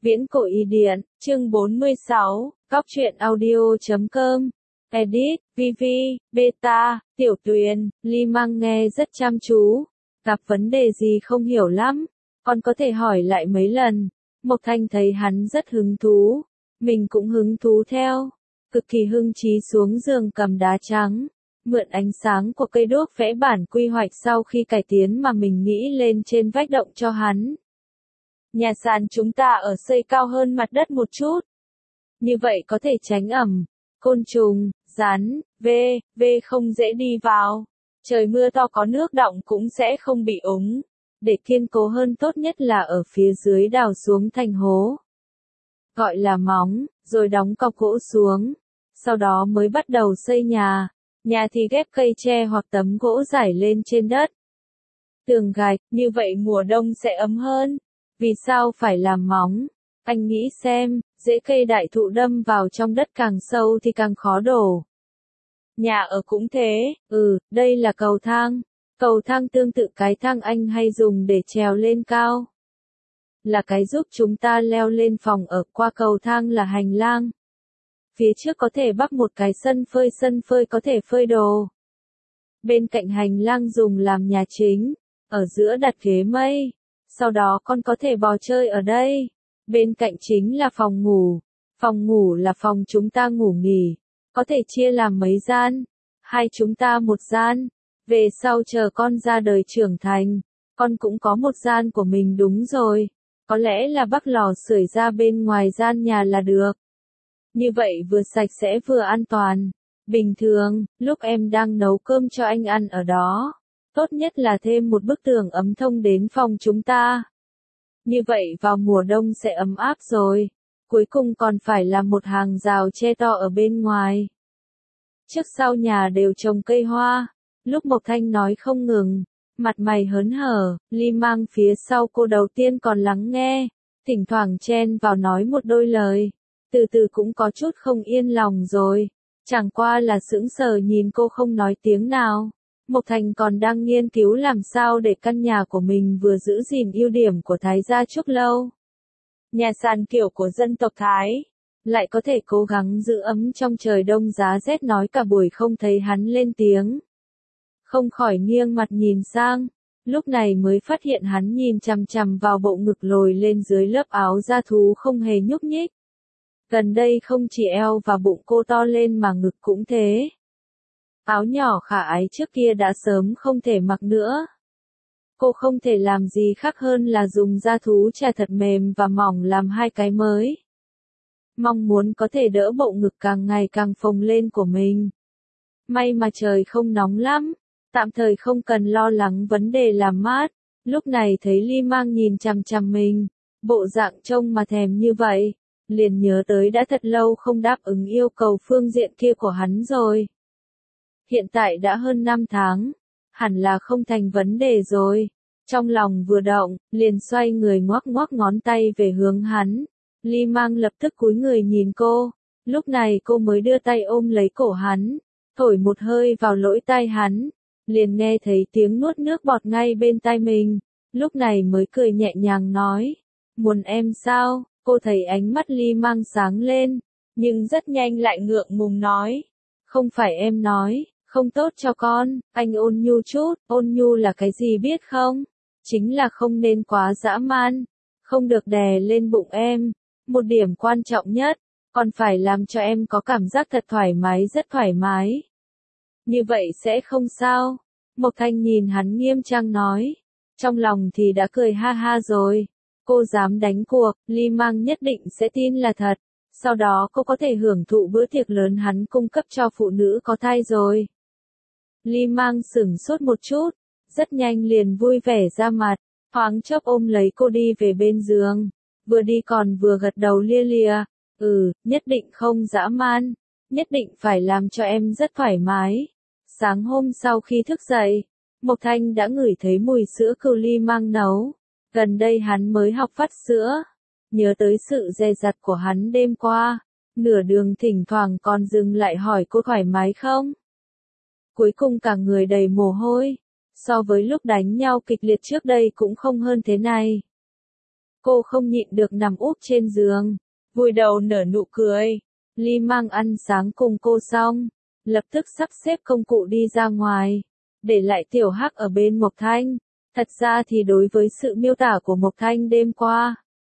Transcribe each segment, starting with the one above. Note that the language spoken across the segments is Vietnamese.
Viễn cổ y điện, chương 46, góc truyện audio.com. Edit, VV, Beta, Tiểu Tuyền, Ly Mang nghe rất chăm chú. Gặp vấn đề gì không hiểu lắm, con có thể hỏi lại mấy lần. Mộc Thanh thấy hắn rất hứng thú, mình cũng hứng thú theo. Cực kỳ hưng trí xuống giường cầm đá trắng, mượn ánh sáng của cây đuốc vẽ bản quy hoạch sau khi cải tiến mà mình nghĩ lên trên vách động cho hắn. Nhà sàn chúng ta ở xây cao hơn mặt đất một chút. Như vậy có thể tránh ẩm, côn trùng, rắn, v không dễ đi vào. Trời mưa to có nước đọng cũng sẽ không bị úng. Để kiên cố hơn tốt nhất là ở phía dưới đào xuống thành hố. Gọi là móng, rồi đóng cọc gỗ xuống. Sau đó mới bắt đầu xây nhà. Nhà thì ghép cây tre hoặc tấm gỗ rải lên trên đất. Tường gạch, như vậy mùa đông sẽ ấm hơn. Vì sao phải làm móng? Anh nghĩ xem, rễ cây đại thụ đâm vào trong đất càng sâu thì càng khó đổ. Nhà ở cũng thế, đây là cầu thang. Cầu thang tương tự cái thang anh hay dùng để trèo lên cao. Là cái giúp chúng ta leo lên phòng ở, qua cầu thang là hành lang. Phía trước có thể bắc một cái sân phơi có thể phơi đồ. Bên cạnh hành lang dùng làm nhà chính, ở giữa đặt ghế mây. Sau đó con có thể bò chơi ở đây. Bên cạnh chính là phòng ngủ. Phòng ngủ là phòng chúng ta ngủ nghỉ. Có thể chia làm mấy gian. Hai chúng ta một gian. Về sau chờ con ra đời trưởng thành, con cũng có một gian của mình đúng rồi. Có lẽ là bắc lò sưởi ra bên ngoài gian nhà là được. Như vậy vừa sạch sẽ vừa an toàn. Bình thường, lúc em đang nấu cơm cho anh ăn ở đó, tốt nhất là thêm một bức tường ấm thông đến phòng chúng ta. Như vậy vào mùa đông sẽ ấm áp rồi. Cuối cùng còn phải làm một hàng rào che to ở bên ngoài. Trước sau nhà đều trồng cây hoa. Lúc Mộc Thanh nói không ngừng, mặt mày hớn hở, Ly Mang phía sau cô đầu tiên còn lắng nghe, thỉnh thoảng chen vào nói một đôi lời. Từ từ cũng có chút không yên lòng rồi. Chẳng qua là sững sờ nhìn cô không nói tiếng nào. Mộc Thành còn đang nghiên cứu làm sao để căn nhà của mình vừa giữ gìn ưu điểm của Thái gia Trúc Lâu. Nhà sàn kiểu của dân tộc Thái, lại có thể cố gắng giữ ấm trong trời đông giá rét, nói cả buổi không thấy hắn lên tiếng. Không khỏi nghiêng mặt nhìn sang, lúc này mới phát hiện hắn nhìn chằm chằm vào bộ ngực lồi lên dưới lớp áo da thú không hề nhúc nhích. Gần đây không chỉ eo và bụng cô to lên mà ngực cũng thế. Áo nhỏ khả ái trước kia đã sớm không thể mặc nữa. Cô không thể làm gì khác hơn là dùng da thú chà thật mềm và mỏng làm hai cái mới. Mong muốn có thể đỡ bộ ngực càng ngày càng phồng lên của mình. May mà trời không nóng lắm, tạm thời không cần lo lắng vấn đề làm mát. Lúc này thấy Ly Mang nhìn chằm chằm mình, bộ dạng trông mà thèm như vậy, liền nhớ tới đã thật lâu không đáp ứng yêu cầu phương diện kia của hắn rồi. Hiện tại đã hơn 5 tháng, hẳn là không thành vấn đề rồi. Trong lòng vừa động, liền xoay người ngoắc ngoắc ngón tay về hướng hắn. Ly Mang lập tức cúi người nhìn cô, lúc này cô mới đưa tay ôm lấy cổ hắn, thổi một hơi vào lỗ tai hắn, liền nghe thấy tiếng nuốt nước bọt ngay bên tai mình, lúc này mới cười nhẹ nhàng nói, muốn em sao? Cô thấy ánh mắt Ly Mang sáng lên, nhưng rất nhanh lại ngượng ngùng nói, không phải em nói, không tốt cho con. Anh ôn nhu chút. Ôn nhu là cái gì biết không? Chính là không nên quá dã man, không được đè lên bụng em. Một điểm quan trọng nhất, còn phải làm cho em có cảm giác thật thoải mái, rất thoải mái. Như vậy sẽ không sao. Mộc Thanh nhìn hắn nghiêm trang nói, trong lòng thì đã cười ha ha rồi. Cô dám đánh cuộc, Ly Mang nhất định sẽ tin là thật. Sau đó cô có thể hưởng thụ bữa tiệc lớn hắn cung cấp cho phụ nữ có thai rồi. Ly Mang sửng sốt một chút, rất nhanh liền vui vẻ ra mặt, thoáng chốc ôm lấy cô đi về bên giường. Vừa đi còn vừa gật đầu lia lịa, nhất định không dã man, nhất định phải làm cho em rất thoải mái. Sáng hôm sau khi thức dậy, Mộc Thanh đã ngửi thấy mùi sữa cừu Ly Mang nấu. Gần đây hắn mới học vắt sữa, nhớ tới sự dè dặt của hắn đêm qua, nửa đường thỉnh thoảng còn dừng lại hỏi cô thoải mái không. Cuối cùng cả người đầy mồ hôi, so với lúc đánh nhau kịch liệt trước đây cũng không hơn thế này. Cô không nhịn được nằm úp trên giường, vùi đầu nở nụ cười. Ly Mang ăn sáng cùng cô xong, lập tức sắp xếp công cụ đi ra ngoài, để lại Tiểu Hắc ở bên Mộc Thanh. Thật ra thì đối với sự miêu tả của Mộc Thanh đêm qua,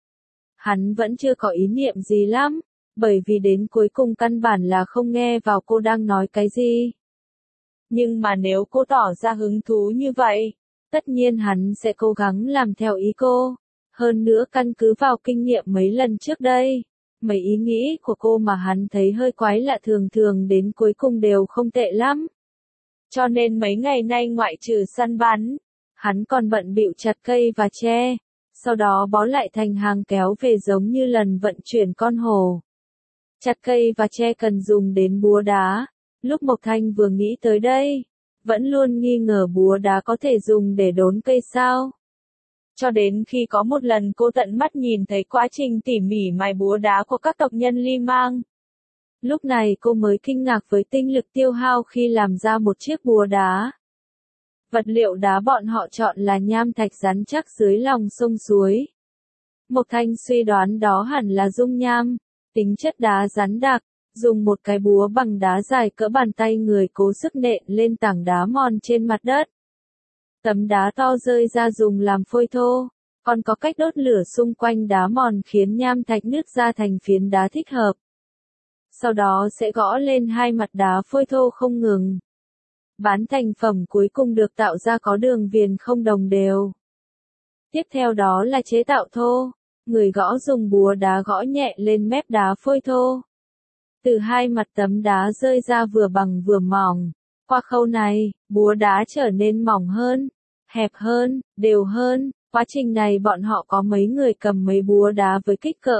hắn vẫn chưa có ý niệm gì lắm, bởi vì đến cuối cùng căn bản là không nghe vào cô đang nói cái gì. Nhưng mà nếu cô tỏ ra hứng thú như vậy, tất nhiên hắn sẽ cố gắng làm theo ý cô. Hơn nữa căn cứ vào kinh nghiệm mấy lần trước đây, mấy ý nghĩ của cô mà hắn thấy hơi quái lạ thường thường đến cuối cùng đều không tệ lắm. Cho nên mấy ngày nay ngoại trừ săn bắn, hắn còn bận bịu chặt cây và tre, sau đó bó lại thành hàng kéo về giống như lần vận chuyển con hổ. Chặt cây và tre cần dùng đến búa đá. Lúc Mộc Thanh vừa nghĩ tới đây, vẫn luôn nghi ngờ búa đá có thể dùng để đốn cây sao. Cho đến khi có một lần cô tận mắt nhìn thấy quá trình tỉ mỉ mài búa đá của các tộc nhân Ly Mang. Lúc này cô mới kinh ngạc với tinh lực tiêu hao khi làm ra một chiếc búa đá. Vật liệu đá bọn họ chọn là nham thạch rắn chắc dưới lòng sông suối. Mộc Thanh suy đoán đó hẳn là dung nham, tính chất đá rắn đặc, dùng một cái búa bằng đá dài cỡ bàn tay người cố sức nện lên tảng đá mòn trên mặt đất. Tấm đá to rơi ra dùng làm phôi thô, còn có cách đốt lửa xung quanh đá mòn khiến nham thạch nứt ra thành phiến đá thích hợp. Sau đó sẽ gõ lên hai mặt đá phôi thô không ngừng. Bán thành phẩm cuối cùng được tạo ra có đường viền không đồng đều. Tiếp theo đó là chế tạo thô, người gõ dùng búa đá gõ nhẹ lên mép đá phôi thô. Từ hai mặt tấm đá rơi ra vừa bằng vừa mỏng. Qua khâu này, búa đá trở nên mỏng hơn, hẹp hơn, đều hơn. Quá trình này bọn họ có mấy người cầm mấy búa đá với kích cỡ,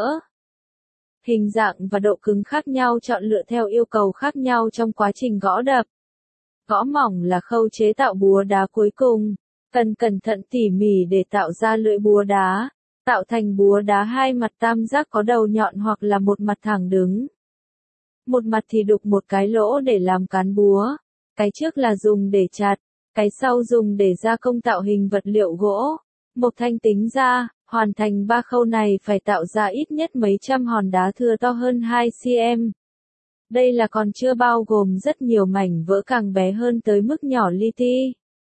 hình dạng và độ cứng khác nhau chọn lựa theo yêu cầu khác nhau trong quá trình gõ đập. Gõ mỏng là khâu chế tạo búa đá cuối cùng, cần cẩn thận tỉ mỉ để tạo ra lưỡi búa đá, tạo thành búa đá hai mặt tam giác có đầu nhọn hoặc là một mặt thẳng đứng. Một mặt thì đục một cái lỗ để làm cán búa, cái trước là dùng để chặt, cái sau dùng để gia công tạo hình vật liệu gỗ. Mộc Thanh tính ra, hoàn thành 3 khâu này phải tạo ra ít nhất mấy trăm hòn đá thưa to hơn 2 cm. Đây là còn chưa bao gồm rất nhiều mảnh vỡ càng bé hơn tới mức nhỏ li ti.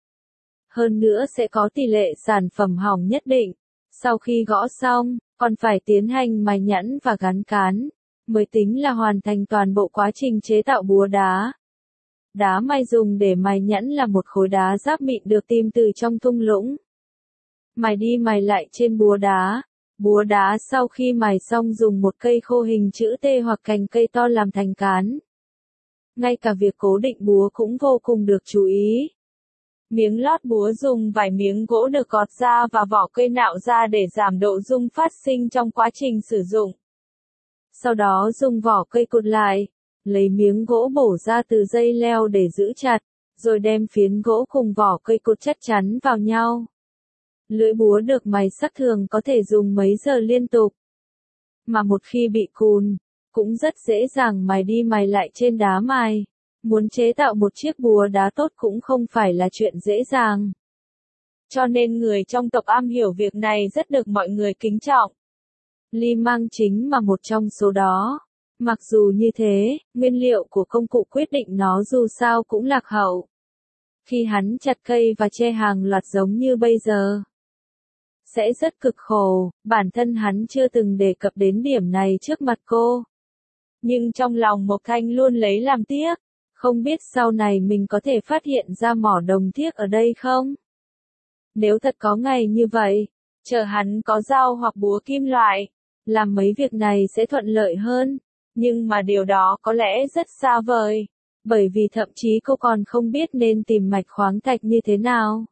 Hơn nữa sẽ có tỷ lệ sản phẩm hỏng nhất định. Sau khi gõ xong, còn phải tiến hành mài nhẵn và gắn cán, mới tính là hoàn thành toàn bộ quá trình chế tạo búa đá. Đá mài dùng để mài nhẵn là một khối đá giáp mịn được tìm từ trong thung lũng. Mài đi mài lại trên búa đá. Búa đá sau khi mài xong dùng một cây khô hình chữ T hoặc cành cây to làm thành cán. Ngay cả việc cố định búa cũng vô cùng được chú ý. Miếng lót búa dùng vài miếng gỗ được gọt ra và vỏ cây nạo ra để giảm độ rung phát sinh trong quá trình sử dụng. Sau đó dùng vỏ cây cột lại, lấy miếng gỗ bổ ra từ dây leo để giữ chặt, rồi đem phiến gỗ cùng vỏ cây cột chắc chắn vào nhau. Lưỡi búa được mài sắc thường có thể dùng mấy giờ liên tục. Mà một khi bị cùn, cũng rất dễ dàng mài đi mài lại trên đá mài. Muốn chế tạo một chiếc búa đá tốt cũng không phải là chuyện dễ dàng. Cho nên người trong tộc am hiểu việc này rất được mọi người kính trọng. Ly Mang chính mà một trong số đó. Mặc dù như thế, nguyên liệu của công cụ quyết định nó dù sao cũng lạc hậu. Khi hắn chặt cây và tre hàng loạt giống như bây giờ, sẽ rất cực khổ, bản thân hắn chưa từng đề cập đến điểm này trước mặt cô. Nhưng trong lòng Mộc Thanh luôn lấy làm tiếc, không biết sau này mình có thể phát hiện ra mỏ đồng thiếc ở đây không? Nếu thật có ngày như vậy, chờ hắn có dao hoặc búa kim loại, làm mấy việc này sẽ thuận lợi hơn, nhưng mà điều đó có lẽ rất xa vời, bởi vì thậm chí cô còn không biết nên tìm mạch khoáng thạch như thế nào.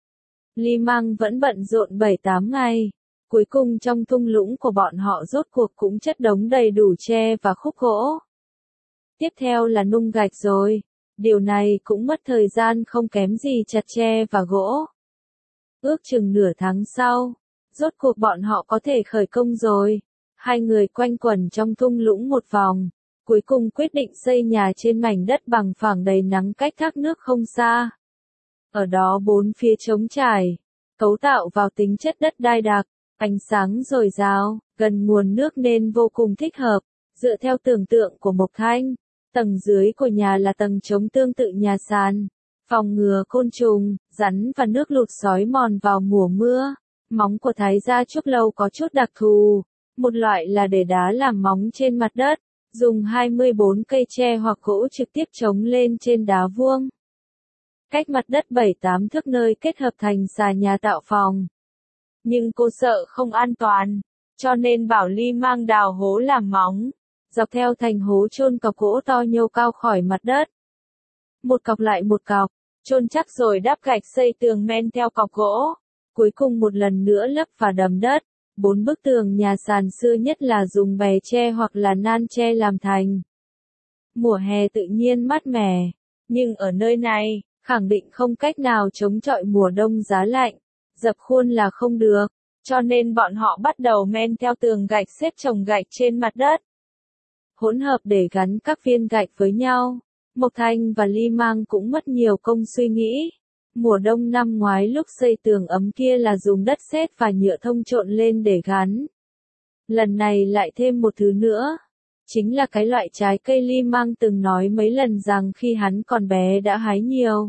Ly Mang vẫn bận rộn 7-8 ngày, cuối cùng trong thung lũng của bọn họ rốt cuộc cũng chất đống đầy đủ tre và khúc gỗ. Tiếp theo là nung gạch rồi, điều này cũng mất thời gian không kém gì chặt tre và gỗ. Ước chừng nửa tháng sau, rốt cuộc bọn họ có thể khởi công rồi. Hai người quanh quẩn trong thung lũng một vòng, cuối cùng quyết định xây nhà trên mảnh đất bằng phẳng đầy nắng cách thác nước không xa. Ở đó bốn phía trống trải, cấu tạo vào tính chất đất đai đặc, Ánh sáng dồi dào, gần nguồn nước nên vô cùng thích hợp. Dựa theo tưởng tượng của Mộc Thanh, tầng dưới của nhà là tầng chống tương tự nhà sàn, phòng ngừa côn trùng, rắn và nước lụt xói mòn vào mùa mưa. Móng của Thái gia trúc lâu có chút đặc thù, một loại là để đá làm móng trên mặt đất, dùng 24 cây tre hoặc gỗ trực tiếp chống lên trên đá vuông. Cách mặt đất 7-8 thước nơi kết hợp thành xà nhà tạo phòng. Nhưng cô sợ không an toàn, cho nên bảo Ly Mang đào hố làm móng, dọc theo thành hố chôn cọc gỗ to nhô cao khỏi mặt đất. Một cọc lại một cọc, chôn chắc rồi đắp gạch xây tường men theo cọc gỗ. Cuối cùng một lần nữa lấp và đầm đất. 4 bức tường nhà sàn xưa nhất là dùng bè tre hoặc là nan tre làm thành. Mùa hè tự nhiên mát mẻ, nhưng ở nơi này, khẳng định không cách nào chống chọi mùa đông giá lạnh. Dập khuôn là không được, cho nên bọn họ bắt đầu men theo tường gạch xếp chồng gạch trên mặt đất. Hỗn hợp để gắn các viên gạch với nhau. Mộc Thanh và Ly Mang cũng mất nhiều công suy nghĩ. Mùa đông năm ngoái lúc xây tường ấm kia là dùng đất sét và nhựa thông trộn lên để gắn. Lần này lại thêm một thứ nữa. Chính là cái loại trái cây Ly Mang từng nói mấy lần rằng khi hắn còn bé đã hái nhiều.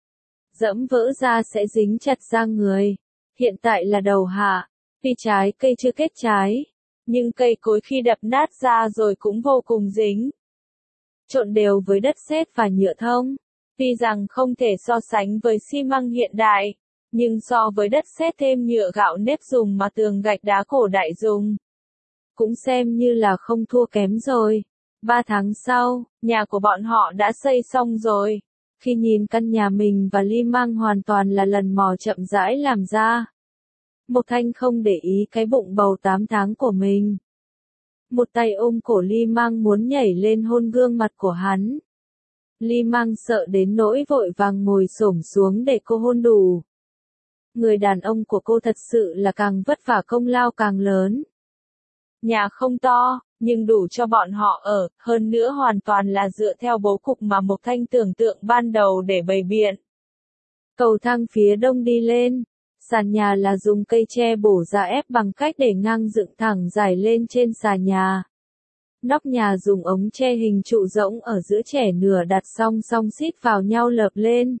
Dẫm vỡ ra sẽ dính chặt da người. Hiện tại là đầu hạ, vì trái cây chưa kết trái, nhưng cây cối khi đập nát ra rồi cũng vô cùng dính. Trộn đều với đất sét và nhựa thông. Tuy rằng không thể so sánh với xi măng hiện đại, nhưng so với đất sét thêm nhựa gạo nếp dùng mà tường gạch đá cổ đại dùng, cũng xem như là không thua kém rồi. 3 tháng sau, nhà của bọn họ đã xây xong rồi. Khi nhìn căn nhà mình và Ly Mang hoàn toàn là lần mò chậm rãi làm ra. Mộc Thanh không để ý cái bụng bầu 8 tháng của mình. Một tay ôm cổ Ly Mang muốn nhảy lên hôn gương mặt của hắn. Ly Mang sợ đến nỗi vội vàng ngồi xổm xuống để cô hôn đủ. Người đàn ông của cô thật sự là càng vất vả công lao càng lớn. Nhà không to, nhưng đủ cho bọn họ ở, hơn nữa hoàn toàn là dựa theo bố cục mà Mộc Thanh tưởng tượng ban đầu để bày biện. Cầu thang phía đông đi lên, sàn nhà là dùng cây tre bổ ra ép bằng cách để ngang dựng thẳng dài lên trên sàn nhà. Nóc nhà dùng ống tre hình trụ rỗng ở giữa chẻ nửa đặt song song xít vào nhau lợp lên.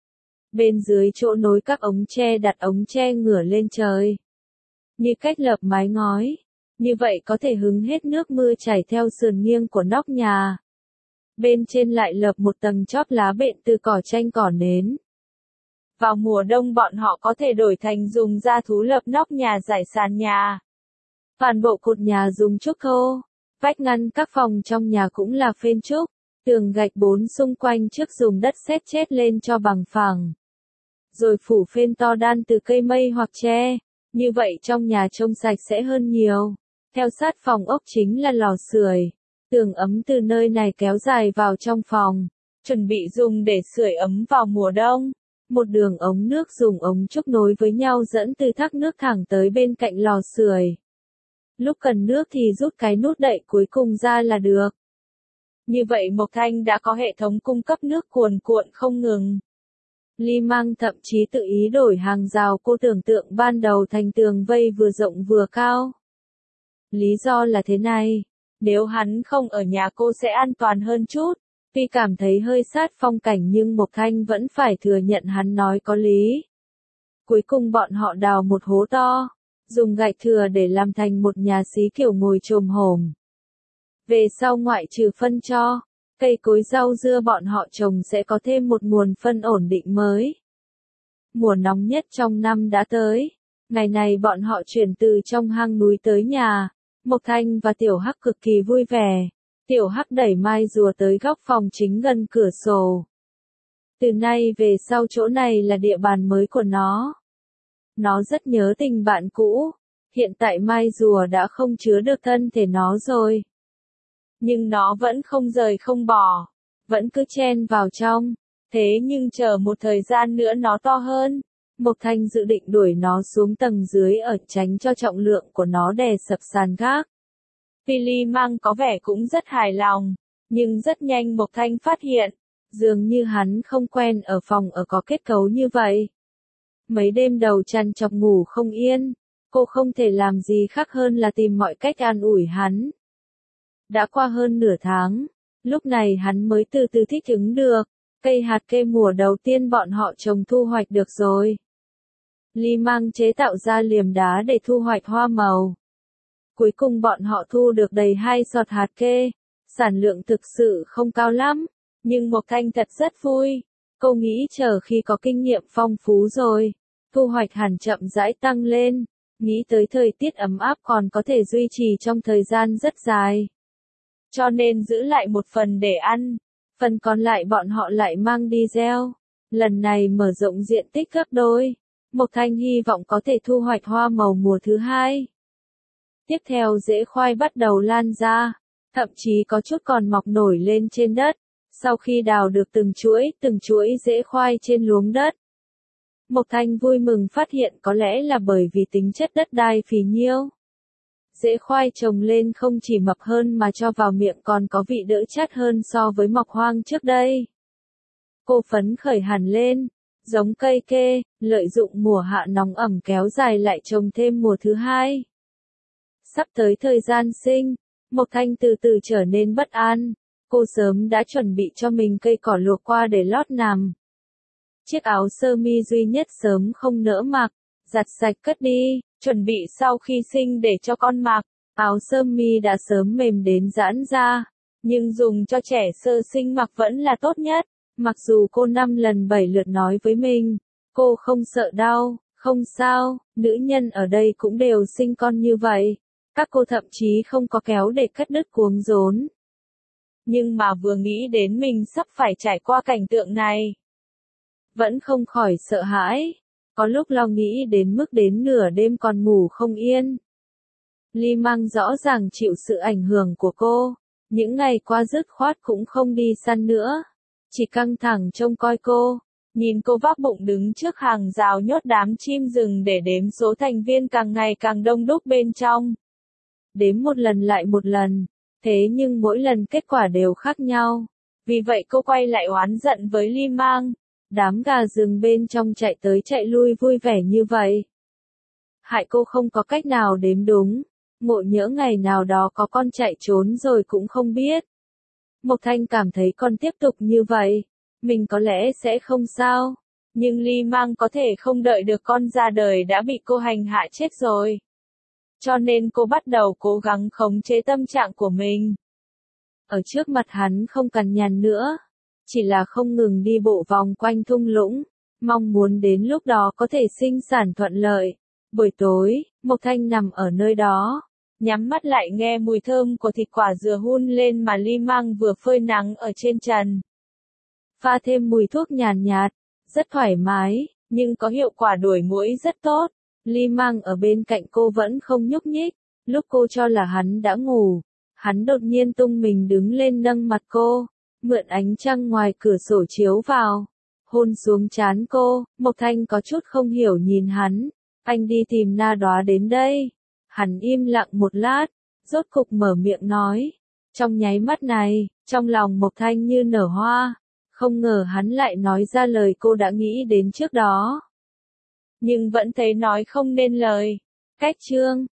Bên dưới chỗ nối các ống tre đặt ống tre ngửa lên trời. Như cách lợp mái ngói. Như vậy có thể hứng hết nước mưa chảy theo sườn nghiêng của nóc nhà. Bên trên lại lợp một tầng chóp lá bện từ cỏ tranh cỏ nến. Vào mùa đông bọn họ có thể đổi thành dùng da thú lợp nóc nhà rải sàn nhà. Toàn bộ cột nhà dùng trúc thô. Vách ngăn các phòng trong nhà cũng là phên trúc. Tường gạch 4 xung quanh trước dùng đất sét chết lên cho bằng phẳng. Rồi phủ phên to đan từ cây mây hoặc tre. Như vậy trong nhà trông sạch sẽ hơn nhiều. Theo sát phòng ốc chính là lò sưởi. Tường ấm từ nơi này kéo dài vào trong phòng. Chuẩn bị dùng để sưởi ấm vào mùa đông. Một đường ống nước dùng ống trúc nối với nhau dẫn từ thác nước thẳng tới bên cạnh lò sưởi. Lúc cần nước thì rút cái nút đậy cuối cùng ra là được. Như vậy Mộc Thanh đã có hệ thống cung cấp nước cuồn cuộn không ngừng. Ly Mang thậm chí tự ý đổi hàng rào cô tưởng tượng ban đầu thành tường vây vừa rộng vừa cao. Lý do là thế này, nếu hắn không ở nhà cô sẽ an toàn hơn chút. Tuy cảm thấy hơi sát phong cảnh nhưng Mộc Thanh vẫn phải thừa nhận hắn nói có lý. Cuối cùng bọn họ đào một hố to, dùng gạch thừa để làm thành một nhà xí kiểu ngồi chồm hổm. Về sau ngoại trừ phân cho, cây cối rau dưa bọn họ trồng sẽ có thêm một nguồn phân ổn định mới. Mùa nóng nhất trong năm đã tới. Ngày này bọn họ chuyển từ trong hang núi tới nhà. Mộc Thanh và Tiểu Hắc cực kỳ vui vẻ. Tiểu Hắc đẩy mai rùa tới góc phòng chính gần cửa sổ. Từ nay về sau chỗ này là địa bàn mới của nó. Nó rất nhớ tình bạn cũ. Hiện tại mai rùa đã không chứa được thân thể nó rồi. Nhưng nó vẫn không rời không bỏ. Vẫn cứ chen vào trong. Thế nhưng chờ một thời gian nữa nó to hơn. Mộc Thanh dự định đuổi nó xuống tầng dưới ở tránh cho trọng lượng của nó đè sập sàn gác. Ly Mang có vẻ cũng rất hài lòng. Nhưng rất nhanh Mộc Thanh phát hiện. Dường như hắn không quen ở phòng ở có kết cấu như vậy. Mấy đêm đầu chăn chọc ngủ không yên. Cô không thể làm gì khác hơn là tìm mọi cách an ủi hắn. Đã qua hơn nửa tháng, lúc này hắn mới từ từ thích ứng được. Cây hạt kê mùa đầu tiên bọn họ trồng thu hoạch được rồi. Ly Mang chế tạo ra liềm đá để thu hoạch hoa màu. Cuối cùng bọn họ thu được đầy 2 sọt hạt kê. Sản lượng thực sự không cao lắm, nhưng Mộc Thanh thật rất vui. Cô nghĩ chờ khi có kinh nghiệm phong phú rồi, thu hoạch hẳn chậm rãi tăng lên. Nghĩ tới thời tiết ấm áp còn có thể duy trì trong thời gian rất dài. Cho nên giữ lại một phần để ăn, phần còn lại bọn họ lại mang đi gieo. Lần này mở rộng diện tích gấp đôi. Mộc Thanh hy vọng có thể thu hoạch hoa màu mùa thứ 2. Tiếp theo rễ khoai bắt đầu lan ra, thậm chí có chút còn mọc nổi lên trên đất. Sau khi đào được từng chuỗi rễ khoai trên luống đất, Mộc Thanh vui mừng phát hiện có lẽ là bởi vì tính chất đất đai phì nhiêu. Rễ khoai trồng lên không chỉ mập hơn mà cho vào miệng còn có vị đỡ chát hơn so với mọc hoang trước đây. Cô phấn khởi hẳn lên, giống cây kê, lợi dụng mùa hạ nóng ẩm kéo dài lại trồng thêm mùa thứ 2. Sắp tới thời gian sinh, Mộc Thanh từ từ trở nên bất an. Cô sớm đã chuẩn bị cho mình cây cỏ luộc qua để lót nằm. Chiếc áo sơ mi duy nhất sớm không nỡ mặc, giặt sạch cất đi, chuẩn bị sau khi sinh để cho con mặc. Áo sơ mi đã sớm mềm đến giãn ra, nhưng dùng cho trẻ sơ sinh mặc vẫn là tốt nhất. Mặc dù cô 5 lần 7 lượt nói với mình, cô không sợ đau, không sao, nữ nhân ở đây cũng đều sinh con như vậy. Các cô thậm chí không có kéo để cắt đứt cuống rốn. Nhưng mà vừa nghĩ đến mình sắp phải trải qua cảnh tượng này, vẫn không khỏi sợ hãi. Có lúc lo nghĩ đến mức đến nửa đêm còn ngủ không yên. Ly Mang rõ ràng chịu sự ảnh hưởng của cô. Những ngày qua dứt khoát cũng không đi săn nữa. Chỉ căng thẳng trông coi cô. Nhìn cô vác bụng đứng trước hàng rào nhốt đám chim rừng để đếm số thành viên càng ngày càng đông đúc bên trong. Đếm một lần lại một lần. Thế nhưng mỗi lần kết quả đều khác nhau. Vì vậy cô quay lại oán giận với Ly Mang. Đám gà rừng bên trong chạy tới chạy lui vui vẻ như vậy. Hại cô không có cách nào đếm đúng. Ngộ nhỡ ngày nào đó có con chạy trốn rồi cũng không biết. Mộc Thanh cảm thấy con tiếp tục như vậy, mình có lẽ sẽ không sao. Nhưng Ly Mang có thể không đợi được con ra đời đã bị cô hành hạ chết rồi. Cho nên cô bắt đầu cố gắng khống chế tâm trạng của mình. Ở trước mặt hắn không cằn nhằn nữa. Chỉ là không ngừng đi bộ vòng quanh thung lũng. Mong muốn đến lúc đó có thể sinh sản thuận lợi. Buổi tối, Mộc Thanh nằm ở nơi đó. Nhắm mắt lại nghe mùi thơm của thịt quả dừa hun lên mà Ly Mang vừa phơi nắng ở trên trần. Pha thêm mùi thuốc nhàn nhạt, rất thoải mái, nhưng có hiệu quả đuổi muỗi rất tốt. Ly Mang ở bên cạnh cô vẫn không nhúc nhích. Lúc cô cho là hắn đã ngủ, hắn đột nhiên tung mình đứng lên nâng mặt cô, mượn ánh trăng ngoài cửa sổ chiếu vào, hôn xuống trán cô. Mộc Thanh có chút không hiểu nhìn hắn. Anh đi tìm Na Đóa đến đây. Hắn im lặng một lát, rốt cục mở miệng nói. Trong nháy mắt này, trong lòng Mộc Thanh như nở hoa. Không ngờ hắn lại nói ra lời cô đã nghĩ đến trước đó. Nhưng vẫn thấy nói không nên lời. Cách chương